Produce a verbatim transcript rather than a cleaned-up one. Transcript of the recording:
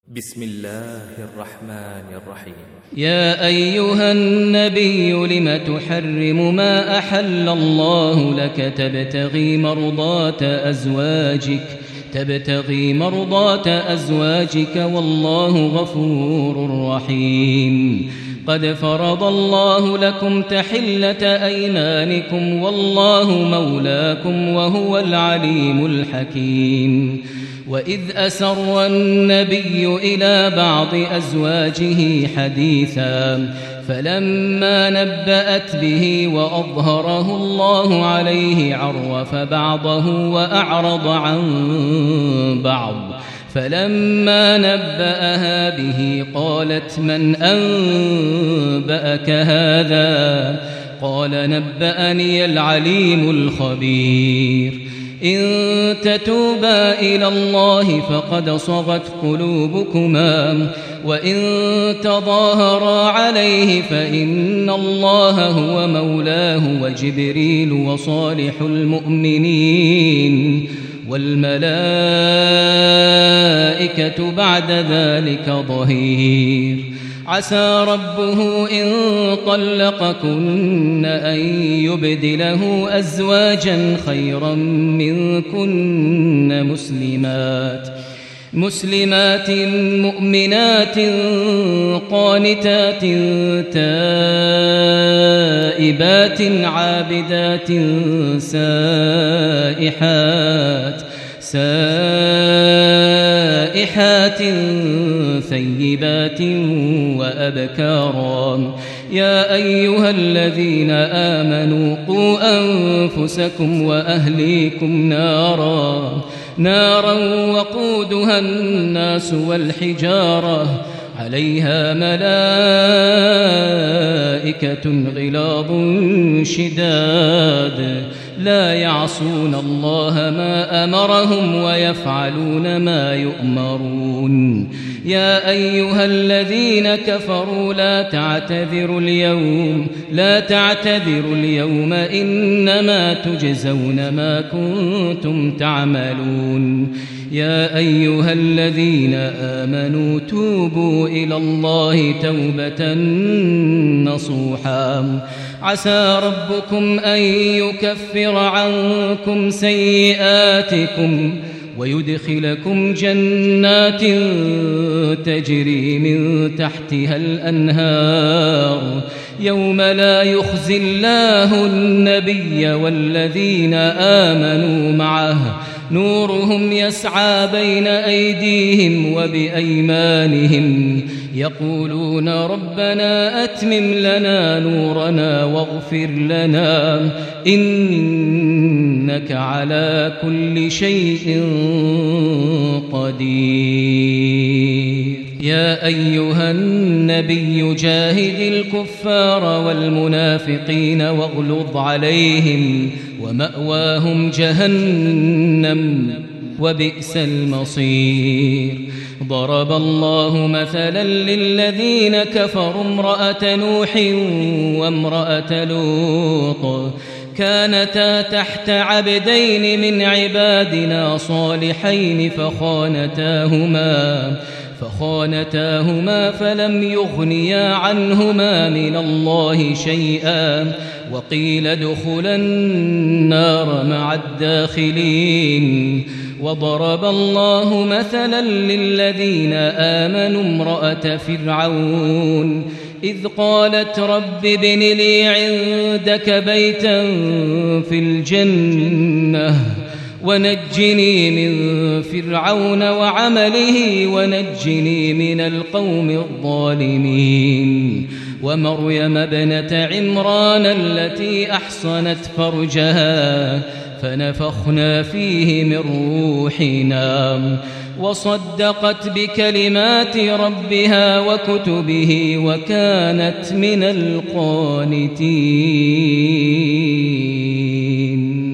بسم الله الرحمن الرحيم. يا أيها النبي لم تحرم ما أحل الله لك تبتغي مرضات أزواجك تبتغي مرضات أزواجك والله غفور رحيم. قد فرض الله لكم تحلة أيمانكم والله مولاكم وهو العليم الحكيم. وإذ أسر النبي إلى بعض أزواجه حديثا فلما نبأت به وأظهره الله عليه عرف بعضه وأعرض عن بعض فلما نبأها به قالت من أنبأك هذا قال نبأني العليم الخبير. إن تتوبا إلى الله فقد صغت قلوبكما وإن تظاهرا عليه فإن الله هو مولاه وجبريل وصالح المؤمنين والملائكة بعد ذلك ظهير. عسى ربه إن طلقكن أن يبدله أزواجا خيرا منكن مسلمات مسلمات مؤمنات قانتات تائبات عابدات سائحات سائحات ثيبات وأبكارا. يا أيها الذين آمنوا قوا أنفسكم وأهليكم نارا نارا وقودها الناس والحجارة عليها ملائكة غلاظ شداد لا يعصون الله ما أمرهم ويفعلون ما يؤمرون. يا أيها الذين كفروا لا تعتذروا اليوم لا تعتذروا اليوم إنما تجزون ما كنتم تعملون. يا أيها الذين آمنوا توبوا إلى الله توبة نصوحا عسى ربكم أن يكفر عنكم سيئاتكم ويدخلكم جنات تجري من تحتها الأنهار يوم لا يخزي الله النبي والذين آمنوا معه نورهم يسعى بين أيديهم وبأيمانهم يقولون ربنا أتمم لنا نورنا واغفر لنا إنك على كل شيء قدير. يا أيها النبي جاهد الكفار والمنافقين واغلظ عليهم ومأواهم جهنم وبئس المصير. ضرب الله مثلا للذين كفروا امرأة نوح وامرأة لوط كانتا تحت عبدين من عبادنا صالحين فخانتاهما فخانتاهما فلم يغنيا عنهما من الله شيئا وقيل ادخلا النار مع الداخلين. وضرب الله مثلا للذين آمنوا امرأة فرعون إذ قالت رب ابن لي عندك بيتا في الجنة ونجني من فرعون وعمله ونجني من القوم الظالمين. ومريم ابنة عمران التي أحصنت فرجها فنفخنا فيه من روحنا وصدقت بكلمات ربها وكتبه وكانت من القانتين.